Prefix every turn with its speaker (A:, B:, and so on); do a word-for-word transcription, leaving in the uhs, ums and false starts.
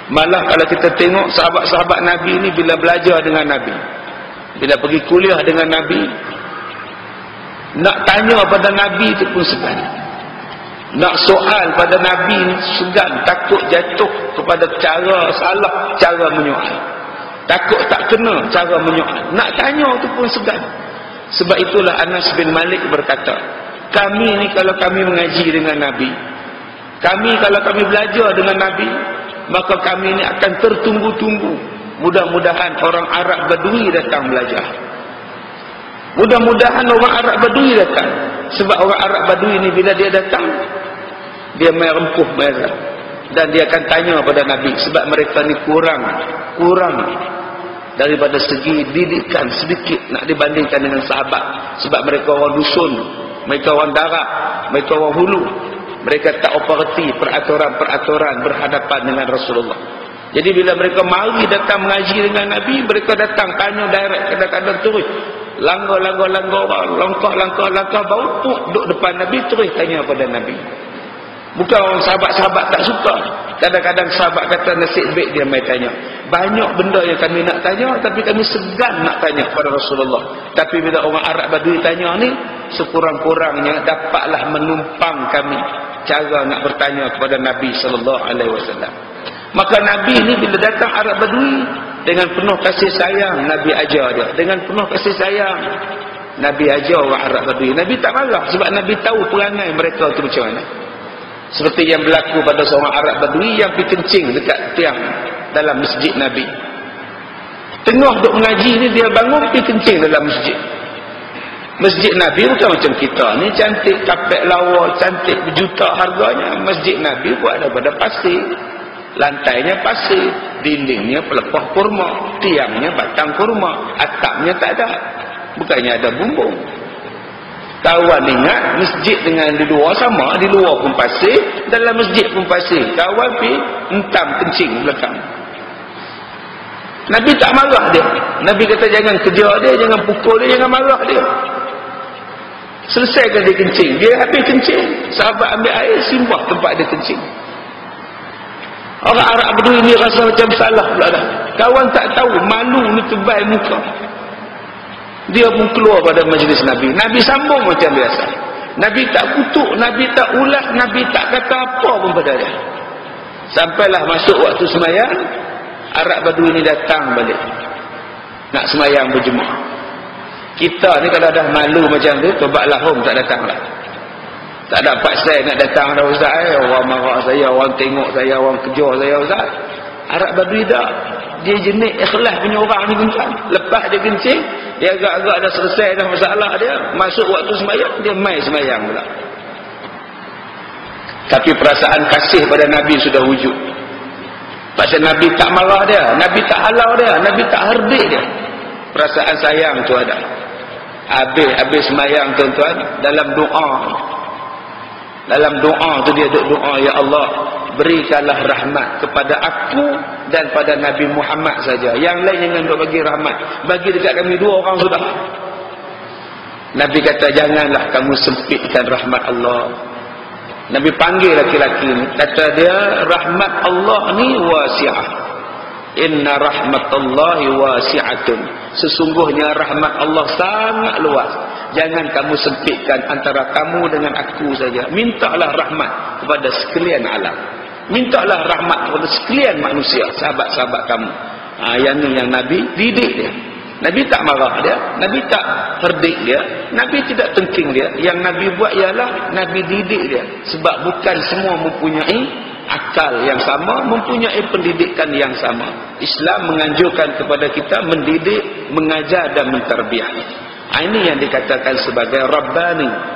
A: Malah kalau kita tengok sahabat-sahabat Nabi ni bila belajar dengan Nabi, bila pergi kuliah dengan Nabi, nak tanya pada Nabi itu pun segan. Nak soal pada Nabi ni segan, takut jatuh kepada cara salah, cara menyoal. Takut tak kena cara menyoal. Nak tanya itu pun segan. Sebab itulah Anas bin Malik berkata, kami ni kalau kami mengaji dengan Nabi, kami kalau kami belajar dengan Nabi, maka kami ni akan tertunggu-tunggu. Mudah-mudahan orang Arab Badui datang belajar. Mudah-mudahan orang Arab Badui datang. Sebab orang Arab Badui ni bila dia datang, dia main rempuh merah. Dan dia akan tanya pada Nabi. Sebab mereka ni kurang Kurang daripada segi didikan sedikit nak dibandingkan dengan sahabat. Sebab mereka orang dusun, mereka orang darat, mereka orang hulu. Mereka tak operati peraturan-peraturan berhadapan dengan Rasulullah. Jadi bila mereka mari datang mengaji dengan Nabi, mereka datang tanya direct, kadang-kadang terus langgar-langgar-langgar, langkah-langkah-langkah bau puk duduk depan Nabi, terus tanya pada Nabi. Bukan orang sahabat-sahabat tak suka. Kadang-kadang sahabat kata nasib baik dia mai tanya. Banyak benda yang kami nak tanya, tapi kami segan nak tanya kepada Rasulullah. Tapi bila orang Arab Badui tanya ni, sekurang-kurangnya dapatlah menumpang kami cara nak bertanya kepada Nabi sallallahu alaihi wasallam. Maka Nabi ni bila datang Arab Badui, dengan penuh kasih sayang Nabi ajar dia. Dengan penuh kasih sayang Nabi ajar orang Arab Badui. Nabi tak marah sebab Nabi tahu perangai mereka tu macam mana. Seperti yang berlaku pada seorang Arab Badui yang pergi kencing dekat tiang dalam masjid Nabi. Tengah duk mengaji ni dia bangun pergi kencing dalam masjid. Masjid Nabi bukan macam kita ni cantik, kapet lawa, cantik berjuta harganya. Masjid Nabi buat daripada pasir, lantainya pasir, dindingnya pelepah kurma, tiangnya batang kurma, atapnya tak ada, bukannya ada bumbung. Kawan ingat masjid dengan di luar sama, di luar pun pasir, dalam masjid pun pasir. Kawan pergi entam kencing belakang. Nabi tak marah dia. Nabi kata jangan kejar dia, jangan pukul dia, jangan marah dia. Selesaikan dia kencing, dia habis kencing, sahabat ambil air simbah tempat dia kencing. Orang Arab Badui ni rasa macam salah pula dah. Kawan tak tahu, malu ni tebal muka. Dia pun keluar pada majlis Nabi. Nabi sambung macam biasa. Nabi tak kutuk, Nabi tak ulas, Nabi tak kata apa pun pada dia. Sampailah masuk waktu semayang, Arab Badui ni datang balik nak semayang berjemaah. Kita ni kalau dah malu macam tu, tobat lahum tak datang lah. Tak dapat saya nak datang dah Ustaz. Eh, orang marah saya, orang tengok saya, orang kejar saya Ustaz. Arab Badui dah, dia jenis ikhlas punya orang ni tuan. Lepas dia kencing, dia agak-agak dah selesai dah masalah dia, masuk waktu semayang, dia mai semayang pula. Tapi perasaan kasih pada Nabi sudah wujud. Pasal Nabi tak marah dia, Nabi tak halau dia, Nabi tak herdik dia. Perasaan sayang tu ada. Habis-habis semayang tuan-tuan, dalam doa, dalam doa tu dia doa, ya Allah, berikanlah rahmat kepada aku dan pada Nabi Muhammad saja. Yang lain jangan duk bagi rahmat. Bagi dekat kami dua orang sudah. Nabi kata janganlah kamu sempitkan rahmat Allah. Nabi panggil laki-laki ni, kata dia rahmat Allah ni wasi'ah. Inna rahmatallahi wasi'atun. Sesungguhnya rahmat Allah sangat luas. Jangan kamu sempitkan antara kamu dengan aku saja. Mintalah rahmat kepada sekalian alam. Mintalah rahmat kepada sekalian manusia, sahabat-sahabat kamu. Ha, yang ni yang Nabi didik dia. Nabi tak marah dia, Nabi tak herdik dia, Nabi tidak tengking dia. Yang Nabi buat ialah Nabi didik dia. Sebab bukan semua mempunyai akal yang sama, mempunyai pendidikan yang sama. Islam menganjurkan kepada kita mendidik, mengajar dan mentarbiah. Ini yang dikatakan sebagai Rabbani.